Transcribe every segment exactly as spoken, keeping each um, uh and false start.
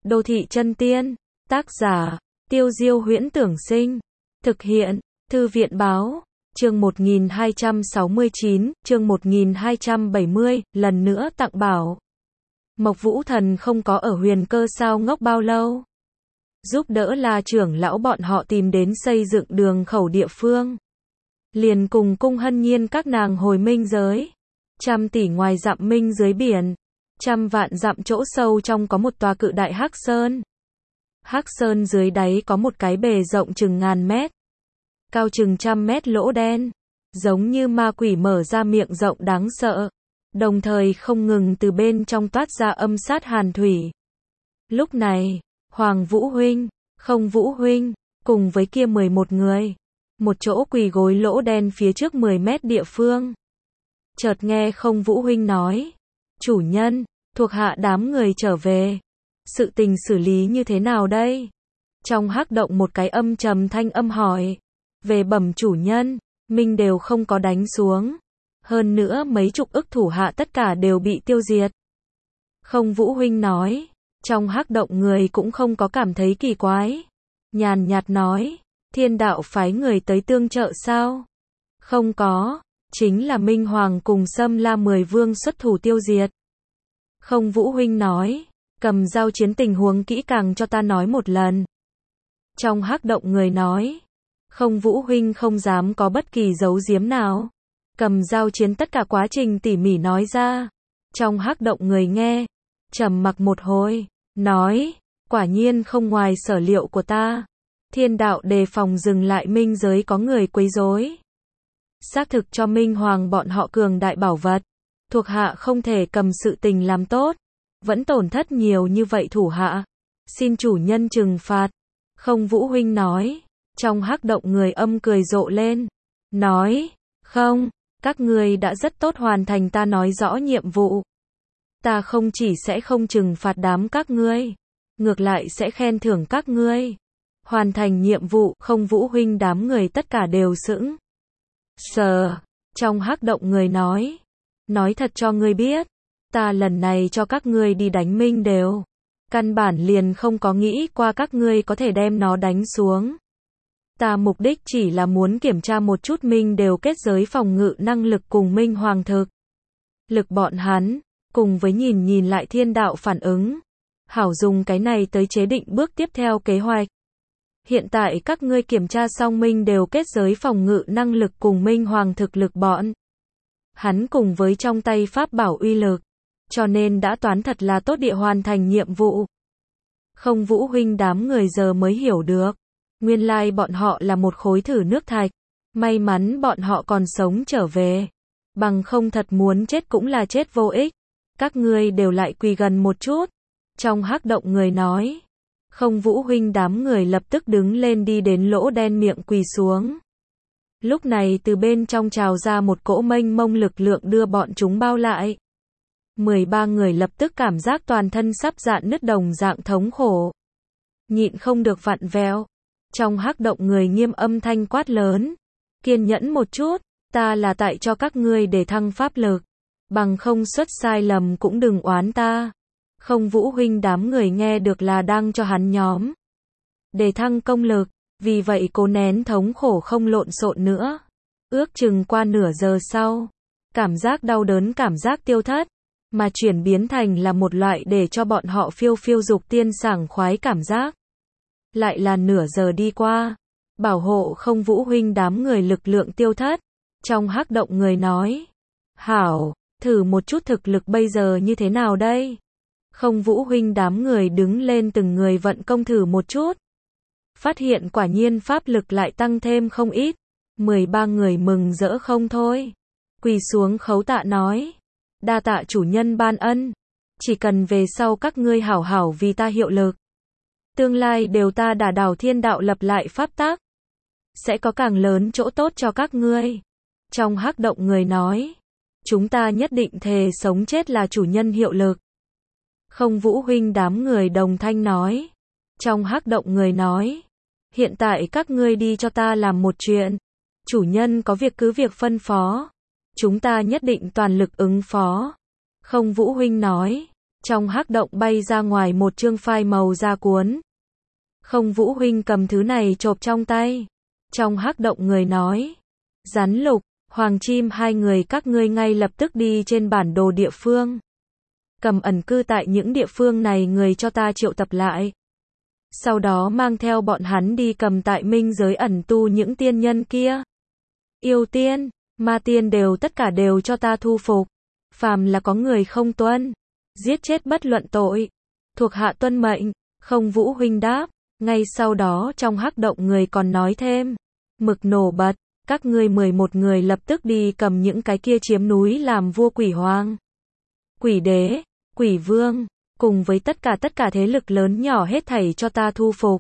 Đô thị chân tiên. Tác giả, Tiêu Diêu Huyễn Tưởng Sinh. Thực hiện, Thư viện Báo. Chương một nghìn hai trăm sáu mươi chín, chương một nghìn hai trăm bảy mươi, lần nữa tặng bảo. Mộc Vũ Thần không có ở Huyền Cơ sao ngốc bao lâu. Giúp đỡ La trưởng lão bọn họ tìm đến xây dựng đường khẩu địa phương. Liền cùng Cung Hân Nhiên các nàng hồi minh giới. Trăm tỷ ngoài dặm minh dưới biển. Trăm vạn dặm chỗ sâu trong có một tòa cự đại Hắc Sơn. Hắc Sơn dưới đáy có một cái bề rộng chừng ngàn mét. Cao chừng trăm mét lỗ đen. Giống như ma quỷ mở ra miệng rộng đáng sợ. Đồng thời không ngừng từ bên trong toát ra âm sát hàn thủy. Lúc này, Hoàng Vũ Huynh, Không Vũ Huynh, cùng với kia mười một người. Một chỗ quỳ gối lỗ đen phía trước mười mét địa phương. Chợt nghe Không Vũ Huynh nói. Chủ nhân, thuộc hạ đám người trở về. Sự tình xử lý như thế nào đây? Trong hắc động một cái âm trầm thanh âm hỏi. Về bẩm chủ nhân, minh đều không có đánh xuống. Hơn nữa mấy chục ức thủ hạ tất cả đều bị tiêu diệt. Không Vũ Huynh nói. Trong hắc động người cũng không có cảm thấy kỳ quái. Nhàn nhạt nói. Thiên đạo phái người tới tương trợ sao? Không có. Chính là Minh Hoàng cùng Sâm La mười vương xuất thủ tiêu diệt. Không Vũ Huynh nói. Cầm giao chiến tình huống kỹ càng cho ta nói một lần. Trong hắc động người nói. Không Vũ Huynh không dám có bất kỳ giấu giếm nào. Cầm giao chiến tất cả quá trình tỉ mỉ nói ra. Trong hắc động người nghe. Trầm mặc một hồi. Nói. Quả nhiên không ngoài sở liệu của ta. Thiên đạo đề phòng dừng lại minh giới có người quấy rối. Xác thực cho Minh Hoàng bọn họ cường đại bảo vật. Thuộc hạ không thể cầm sự tình làm tốt. Vẫn tổn thất nhiều như vậy thủ hạ. Xin chủ nhân trừng phạt. Không Vũ Huynh nói. Trong hắc động người âm cười rộ lên. Nói. Không. Các ngươi đã rất tốt hoàn thành ta nói rõ nhiệm vụ. Ta không chỉ sẽ không trừng phạt đám các ngươi. Ngược lại sẽ khen thưởng các ngươi. Hoàn thành nhiệm vụ. Không Vũ Huynh đám người tất cả đều sững sờ. Trong hắc động người nói. Nói thật cho ngươi biết. Ta lần này cho các ngươi đi đánh minh đều. Căn bản liền không có nghĩ qua các ngươi có thể đem nó đánh xuống. Ta mục đích chỉ là muốn kiểm tra một chút minh đều kết giới phòng ngự năng lực cùng Minh Hoàng thực. Lực bọn hắn, cùng với nhìn nhìn lại thiên đạo phản ứng. Hảo dùng cái này tới chế định bước tiếp theo kế hoạch. Hiện tại các ngươi kiểm tra xong minh đều kết giới phòng ngự năng lực cùng Minh Hoàng thực lực bọn. Hắn cùng với trong tay pháp bảo uy lực. Cho nên đã toán thật là tốt địa hoàn thành nhiệm vụ. Không Vũ Huynh đám người giờ mới hiểu được. Nguyên lai bọn họ là một khối thử nước thạch. May mắn bọn họ còn sống trở về. Bằng không thật muốn chết cũng là chết vô ích. Các ngươi đều lại quỳ gần một chút. Trong hắc động người nói. Không Vũ Huynh đám người lập tức đứng lên đi đến lỗ đen miệng quỳ xuống. Lúc này từ bên trong trào ra một cỗ mênh mông lực lượng đưa bọn chúng bao lại. mười ba người lập tức cảm giác toàn thân sắp dạn nứt đồng dạng thống khổ. Nhịn không được vặn vẹo. Trong hắc động người nghiêm âm thanh quát lớn. Kiên nhẫn một chút, ta là tại cho các ngươi để thăng pháp lực. Bằng không xuất sai lầm cũng đừng oán ta. Không Vũ Huynh đám người nghe được là đang cho hắn nhóm để thăng công lực. Vì vậy cố nén thống khổ không lộn xộn nữa. Ước chừng qua nửa giờ sau. Cảm giác đau đớn cảm giác tiêu thất. Mà chuyển biến thành là một loại để cho bọn họ phiêu phiêu dục tiên sảng khoái cảm giác. Lại là nửa giờ đi qua. Bảo hộ Không Vũ Huynh đám người lực lượng tiêu thất. Trong hắc động người nói. Hảo, thử một chút thực lực bây giờ như thế nào đây? Không Vũ Huynh đám người đứng lên từng người vận công thử một chút. Phát hiện quả nhiên pháp lực lại tăng thêm không ít. mười ba người mừng rỡ không thôi. Quỳ xuống khấu tạ nói. Đa tạ chủ nhân ban ân. Chỉ cần về sau các ngươi hảo hảo vì ta hiệu lực. Tương lai đều ta đả đảo thiên đạo lập lại pháp tắc. Sẽ có càng lớn chỗ tốt cho các ngươi. Trong hắc động người nói. Chúng ta nhất định thề sống chết là chủ nhân hiệu lực. Không Vũ Huynh đám người đồng thanh nói. Trong hắc động người nói. Hiện tại các ngươi đi cho ta làm một chuyện. Chủ nhân có việc cứ việc phân phó. Chúng ta nhất định toàn lực ứng phó. Không Vũ Huynh nói. Trong hắc động bay ra ngoài một chương file màu da cuốn. Không Vũ huynh cầm thứ này chộp trong tay. Trong hắc động người nói. Rắn lục, hoàng chim hai người các ngươi ngay lập tức đi trên bản đồ địa phương. Cầm ẩn cư tại những địa phương này người cho ta triệu tập lại. Sau đó mang theo bọn hắn đi cầm tại minh giới ẩn tu những tiên nhân kia. Yêu tiên, ma tiên đều tất cả đều cho ta thu phục. Phàm là có người không tuân, giết chết bất luận tội. Thuộc hạ tuân mệnh, Không Vũ huynh đáp. Ngay sau đó trong hắc động người còn nói thêm. Mực nổ bật, các ngươi mười một người lập tức đi cầm những cái kia chiếm núi làm vua quỷ hoàng. Quỷ đế, quỷ vương, cùng với tất cả tất cả thế lực lớn nhỏ hết thảy cho ta thu phục.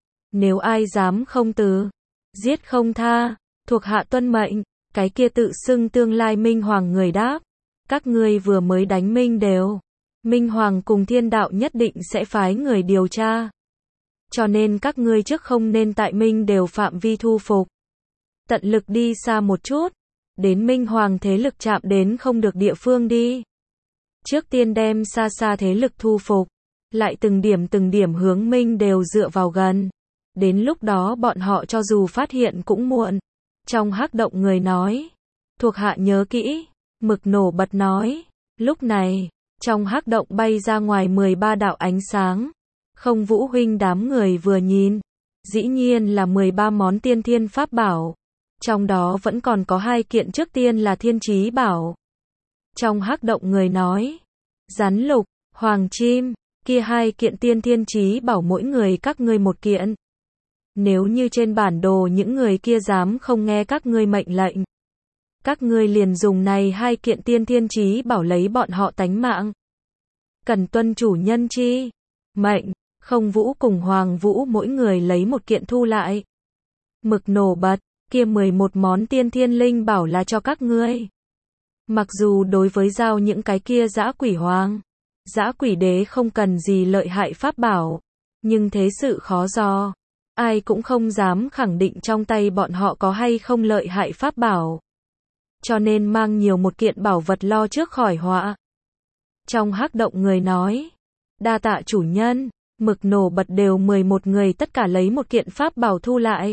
Nếu ai dám không từ, giết không tha, thuộc hạ tuân mệnh, cái kia tự xưng tương lai Minh Hoàng người đáp. Các ngươi vừa mới đánh Minh đều. Minh Hoàng cùng thiên đạo nhất định sẽ phái người điều tra. Cho nên các ngươi trước không nên tại Minh đều phạm vi thu phục. Tận lực đi xa một chút. Đến Minh Hoàng thế lực chạm đến không được địa phương đi. Trước tiên đem xa xa thế lực thu phục. Lại từng điểm từng điểm hướng Minh đều dựa vào gần. Đến lúc đó bọn họ cho dù phát hiện cũng muộn. Trong hắc động người nói. Thuộc hạ nhớ kỹ. Mực nổ bật nói. Lúc này, trong hắc động bay ra ngoài mười ba đạo ánh sáng. Không Vũ huynh đám người vừa nhìn. Dĩ nhiên là mười ba món tiên thiên pháp bảo. Trong đó vẫn còn có hai kiện trước tiên là thiên chí bảo. Trong hắc động người nói. Rắn lục, hoàng chim, kia hai kiện tiên thiên chí bảo mỗi người các ngươi một kiện. Nếu như trên bản đồ những người kia dám không nghe các ngươi mệnh lệnh. Các ngươi liền dùng này hai kiện tiên thiên chí bảo lấy bọn họ tánh mạng. Cần tuân chủ nhân chi. Mệnh, Không Vũ cùng Hoàng Vũ mỗi người lấy một kiện thu lại. Mực nổ bật, kia mười một món tiên thiên linh bảo là cho các ngươi. Mặc dù đối với giao những cái kia dã quỷ hoàng, dã quỷ đế không cần gì lợi hại pháp bảo. Nhưng thế sự khó dò. Ai cũng không dám khẳng định trong tay bọn họ có hay không lợi hại pháp bảo. Cho nên mang nhiều một kiện bảo vật lo trước khỏi họa. Trong hắc động người nói. Đa tạ chủ nhân. Mực nổ bật đều mười một người tất cả lấy một kiện pháp bảo thu lại.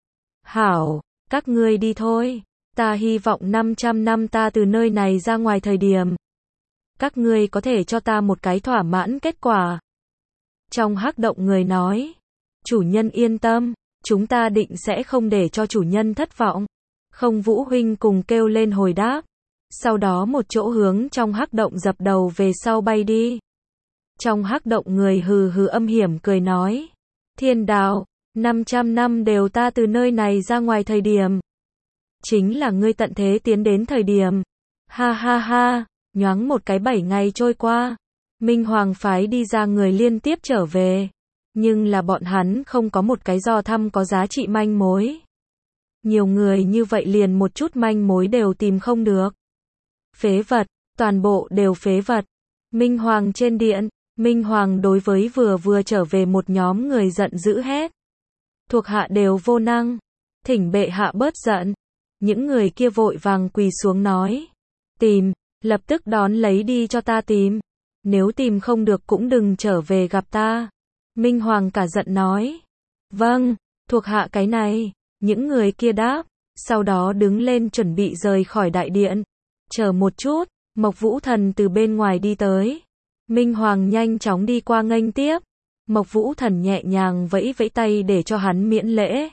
Hảo, các ngươi đi thôi. Ta hy vọng năm trăm năm ta từ nơi này ra ngoài thời điểm. Các ngươi có thể cho ta một cái thỏa mãn kết quả. Trong hắc động người nói. Chủ nhân yên tâm, chúng ta định sẽ không để cho chủ nhân thất vọng. Không Vũ huynh cùng kêu lên hồi đáp. Sau đó một chỗ hướng trong hắc động dập đầu về sau bay đi. Trong hắc động người hừ hừ âm hiểm cười nói. Thiên đạo, năm trăm năm đều ta từ nơi này ra ngoài thời điểm. Chính là ngươi tận thế tiến đến thời điểm. Ha ha ha, nhoáng một cái bảy ngày trôi qua. Minh Hoàng phái đi ra người liên tiếp trở về. Nhưng là bọn hắn không có một cái do thăm có giá trị manh mối. Nhiều người như vậy liền một chút manh mối đều tìm không được. Phế vật, toàn bộ đều phế vật. Minh Hoàng trên điện, Minh Hoàng đối với vừa vừa trở về một nhóm người giận dữ hét. Thuộc hạ đều vô năng. Thỉnh bệ hạ bớt giận. Những người kia vội vàng quỳ xuống nói. Tìm, lập tức đón lấy đi cho ta tìm. Nếu tìm không được cũng đừng trở về gặp ta. Minh Hoàng cả giận nói. Vâng, thuộc hạ cái này. Những người kia đáp. Sau đó đứng lên chuẩn bị rời khỏi đại điện. Chờ một chút, Mộc Vũ Thần từ bên ngoài đi tới. Minh Hoàng nhanh chóng đi qua nghênh tiếp. Mộc Vũ Thần nhẹ nhàng vẫy vẫy tay để cho hắn miễn lễ.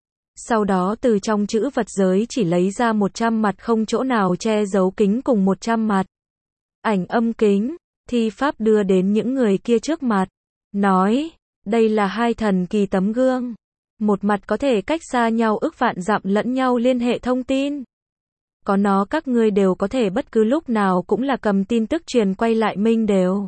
Sau đó từ trong chữ vật giới chỉ lấy ra một trăm mặt không chỗ nào che giấu kính cùng một trăm mặt. Ảnh âm kính, thi pháp đưa đến những người kia trước mặt. Nói, đây là hai thần kỳ tấm gương. Một mặt có thể cách xa nhau ức vạn dặm lẫn nhau liên hệ thông tin. Có nó các ngươi đều có thể bất cứ lúc nào cũng là cầm tin tức truyền quay lại Minh đều.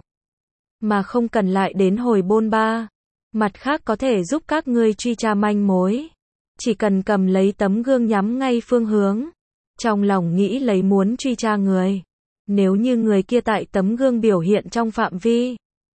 Mà không cần lại đến hồi bôn ba. Mặt khác có thể giúp các ngươi truy tra manh mối. Chỉ cần cầm lấy tấm gương nhắm ngay phương hướng. Trong lòng nghĩ lấy muốn truy tra người. Nếu như người kia tại tấm gương biểu hiện trong phạm vi.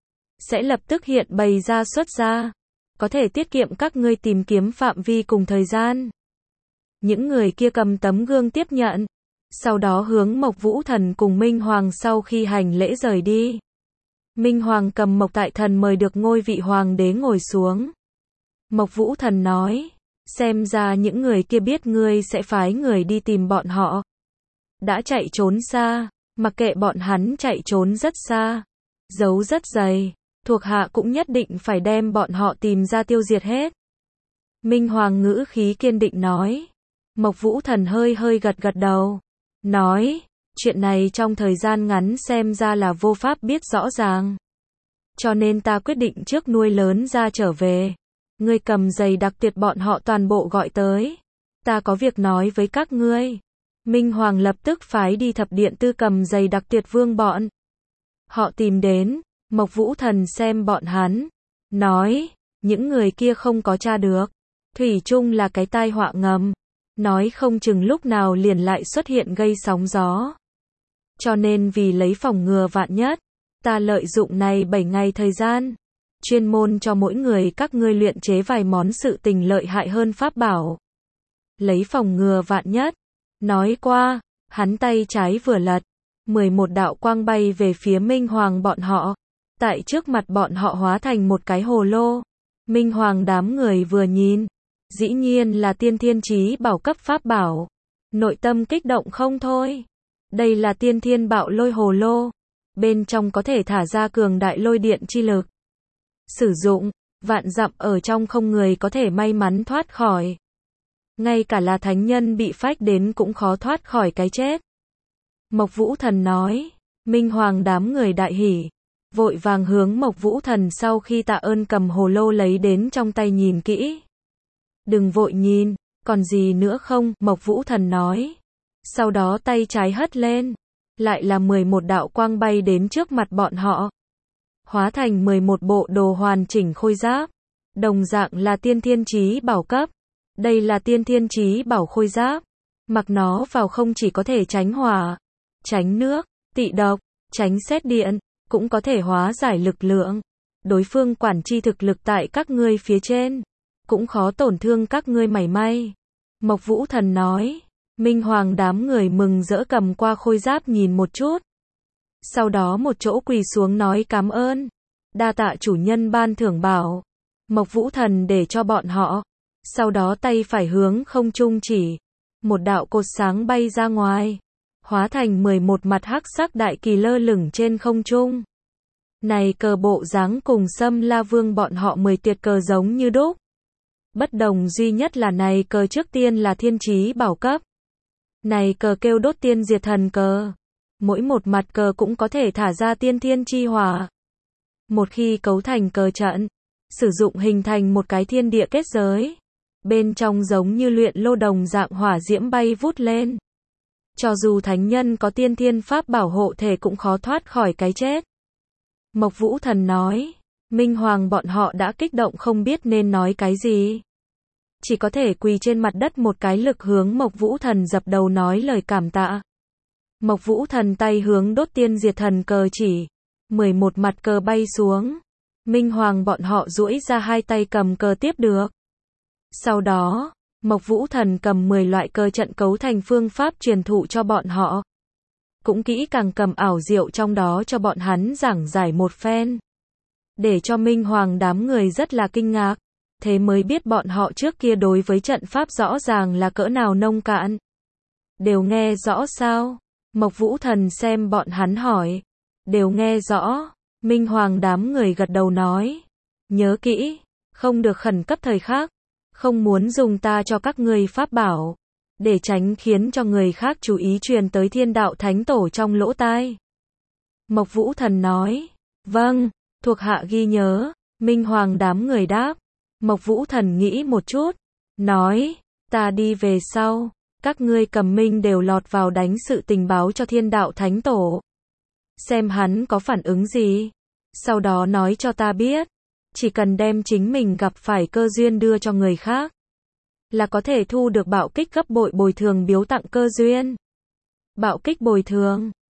Sẽ lập tức hiện bày ra xuất ra. Có thể tiết kiệm các ngươi tìm kiếm phạm vi cùng thời gian. Những người kia cầm tấm gương tiếp nhận. Sau đó hướng Mộc Vũ Thần cùng Minh Hoàng sau khi hành lễ rời đi. Minh Hoàng cầm Mộc Tại Thần mời được ngôi vị hoàng đế ngồi xuống. Mộc Vũ Thần nói, xem ra những người kia biết ngươi sẽ phái người đi tìm bọn họ. Đã chạy trốn xa, mặc kệ bọn hắn chạy trốn rất xa, giấu rất dày, thuộc hạ cũng nhất định phải đem bọn họ tìm ra tiêu diệt hết. Minh Hoàng ngữ khí kiên định nói. Mộc Vũ Thần hơi hơi gật gật đầu, nói, chuyện này trong thời gian ngắn xem ra là vô pháp biết rõ ràng. Cho nên ta quyết định trước nuôi lớn ra trở về. Ngươi cầm giày đặc tuyệt bọn họ toàn bộ gọi tới. Ta có việc nói với các ngươi. Minh Hoàng lập tức phái đi thập điện tư cầm giày đặc tuyệt vương bọn. Họ tìm đến, Mộc Vũ Thần xem bọn hắn, nói, những người kia không có tra được. Thủy chung là cái tai họa ngầm. Nói không chừng lúc nào liền lại xuất hiện gây sóng gió. Cho nên vì lấy phòng ngừa vạn nhất, ta lợi dụng này bảy ngày thời gian, chuyên môn cho mỗi người các ngươi luyện chế vài món sự tình lợi hại hơn pháp bảo. Lấy phòng ngừa vạn nhất. Nói qua, hắn tay trái vừa lật, mười một đạo quang bay về phía Minh Hoàng bọn họ. Tại trước mặt bọn họ hóa thành một cái hồ lô. Minh Hoàng đám người vừa nhìn, dĩ nhiên là tiên thiên chí bảo cấp pháp bảo. Nội tâm kích động không thôi. Đây là tiên thiên bạo lôi hồ lô. Bên trong có thể thả ra cường đại lôi điện chi lực. Sử dụng, vạn dặm ở trong không người có thể may mắn thoát khỏi. Ngay cả là thánh nhân bị phách đến cũng khó thoát khỏi cái chết. Mộc Vũ Thần nói. Minh Hoàng đám người đại hỉ, vội vàng hướng Mộc Vũ Thần sau khi tạ ơn cầm hồ lô lấy đến trong tay nhìn kỹ. Đừng vội nhìn, còn gì nữa không? Mộc Vũ Thần nói. Sau đó tay trái hất lên, lại là mười một đạo quang bay đến trước mặt bọn họ. Hóa thành mười một bộ đồ hoàn chỉnh khôi giáp. Đồng dạng là tiên thiên chí bảo cấp. Đây là tiên thiên chí bảo khôi giáp. Mặc nó vào không chỉ có thể tránh hỏa, tránh nước, tị độc, tránh sét điện, cũng có thể hóa giải lực lượng. Đối phương quản chi thực lực tại các ngươi phía trên, cũng khó tổn thương các ngươi mảy may. Mộc Vũ Thần nói. Minh Hoàng đám người mừng rỡ cầm qua khôi giáp nhìn một chút. Sau đó một chỗ quỳ xuống nói cảm ơn. Đa tạ chủ nhân ban thưởng bảo. Mộc Vũ Thần để cho bọn họ. Sau đó tay phải hướng không trung chỉ. Một đạo cột sáng bay ra ngoài. Hóa thành mười một mặt hắc sắc đại kỳ lơ lửng trên không trung. Này cờ bộ dáng cùng Sâm La Vương bọn họ mười tiệt cờ giống như đúc. Bất đồng duy nhất là này cờ trước tiên là thiên chí bảo cấp. Này cờ kêu đốt tiên diệt thần cờ. Mỗi một mặt cờ cũng có thể thả ra tiên thiên chi hỏa. Một khi cấu thành cờ trận, sử dụng hình thành một cái thiên địa kết giới. Bên trong giống như luyện lô đồng dạng hỏa diễm bay vút lên. Cho dù thánh nhân có tiên thiên pháp bảo hộ thể cũng khó thoát khỏi cái chết. Mộc Vũ Thần nói. Minh Hoàng bọn họ đã kích động không biết nên nói cái gì. Chỉ có thể quỳ trên mặt đất một cái lực hướng Mộc Vũ Thần dập đầu nói lời cảm tạ. Mộc Vũ Thần tay hướng đốt tiên diệt thần cờ chỉ. mười một mặt cờ bay xuống. Minh Hoàng bọn họ duỗi ra hai tay cầm cờ tiếp được. Sau đó, Mộc Vũ Thần cầm mười loại cờ trận cấu thành phương pháp truyền thụ cho bọn họ. Cũng kỹ càng cầm ảo diệu trong đó cho bọn hắn giảng giải một phen. Để cho Minh Hoàng đám người rất là kinh ngạc. Thế mới biết bọn họ trước kia đối với trận pháp rõ ràng là cỡ nào nông cạn. Đều nghe rõ sao? Mộc Vũ Thần xem bọn hắn hỏi. Đều nghe rõ. Minh Hoàng đám người gật đầu nói. Nhớ kỹ, không được khẩn cấp thời khắc. Không muốn dùng ta cho các ngươi pháp bảo. Để tránh khiến cho người khác chú ý truyền tới thiên đạo thánh tổ trong lỗ tai. Mộc Vũ Thần nói. Vâng, thuộc hạ ghi nhớ. Minh Hoàng đám người đáp. Mộc Vũ Thần nghĩ một chút. Nói. Ta đi về sau. Các ngươi cầm minh đều lọt vào đánh sự tình báo cho thiên đạo thánh tổ. Xem hắn có phản ứng gì. Sau đó nói cho ta biết. Chỉ cần đem chính mình gặp phải cơ duyên đưa cho người khác. Là có thể thu được bạo kích gấp bội bồi thường biếu tặng cơ duyên. Bạo kích bồi thường.